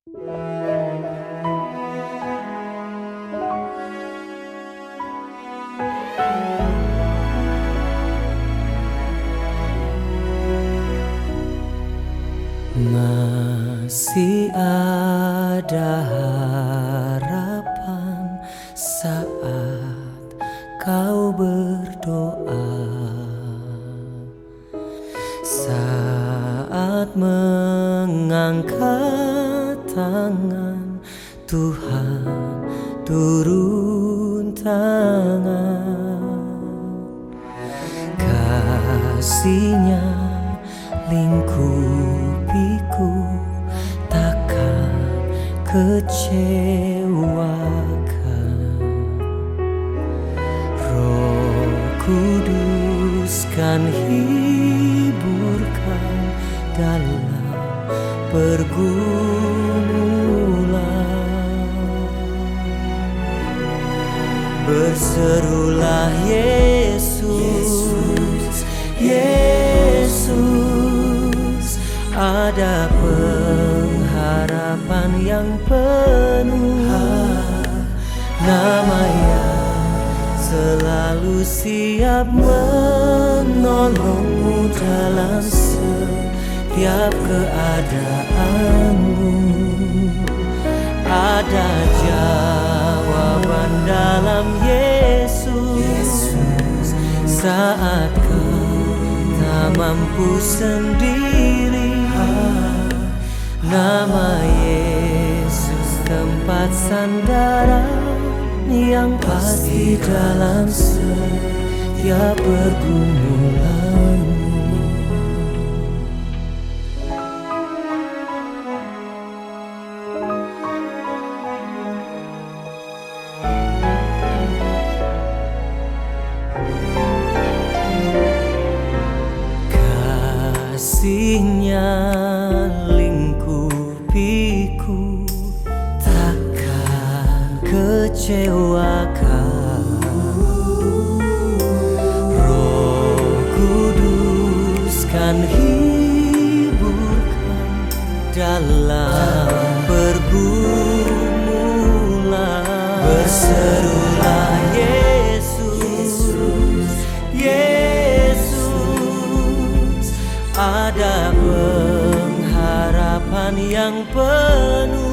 Masih ada harapan saat kau berdoa, saat mengangkat tangan, Tuhan turun tangan. Kasih-Nya lingkupiku, takkan kecewakan. Roh Kudus kan hiburkan dalam pergumulan. Berserulah Yesus, Yesus, ada pengharapan yang penuh. Nama yang selalu siap menolongmu dalam setiap keadaanmu. Ada jawaban dalam Yesus saat kau tak mampu sendiri. Nama Yesus tempat sandaran yang pasti dalam setiap pergumulanmu. Kasih-Nya lingkupiku, takkan kecewakan. Roh Kudus kan hiburkan dalam pergumulan. Berserulah Yesus, Yesus, ada pengharapan yang penuh.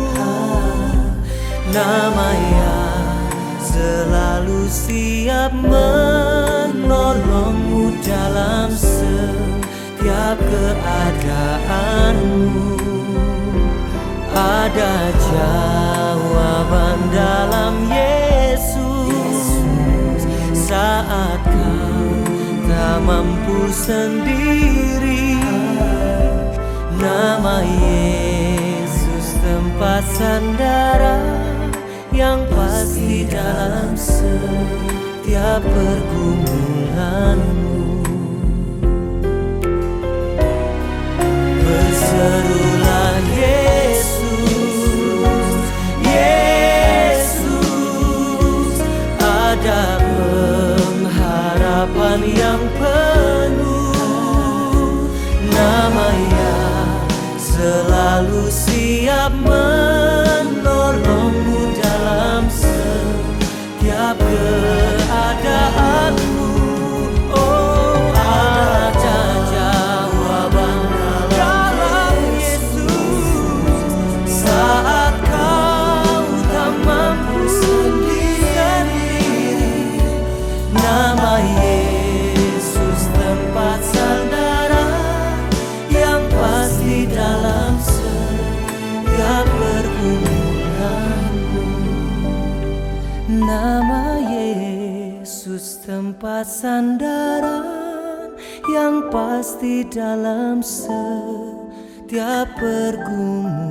Nama yang selalu siap menolongmu dalam setiap keadaanmu. Ada jawaban dalam Yesus saat kau tak mampu sendiri. Nama Yesus tempat sandaran yang pasti dalam setiap pergumulanmu. Berserulah Yesus, Yesus, ada pengharapan yang penuh. Nama yang selalu siap menolongmu dalam setiap keadaanmu. Oh, ada jawaban dalam Yesus saat kau tak mampu sendiri. Nama Yesus tempat sandaran yang pasti dalam setiap pergumulanmu. Nama Yesus tempat sandaran yang pasti dalam setiap pergumulan.